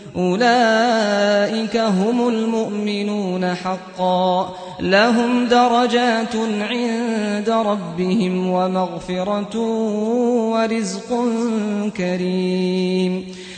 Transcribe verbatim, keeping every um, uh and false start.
أولئك هم المؤمنون حقا لهم درجات عند ربهم ومغفرة ورزق كريم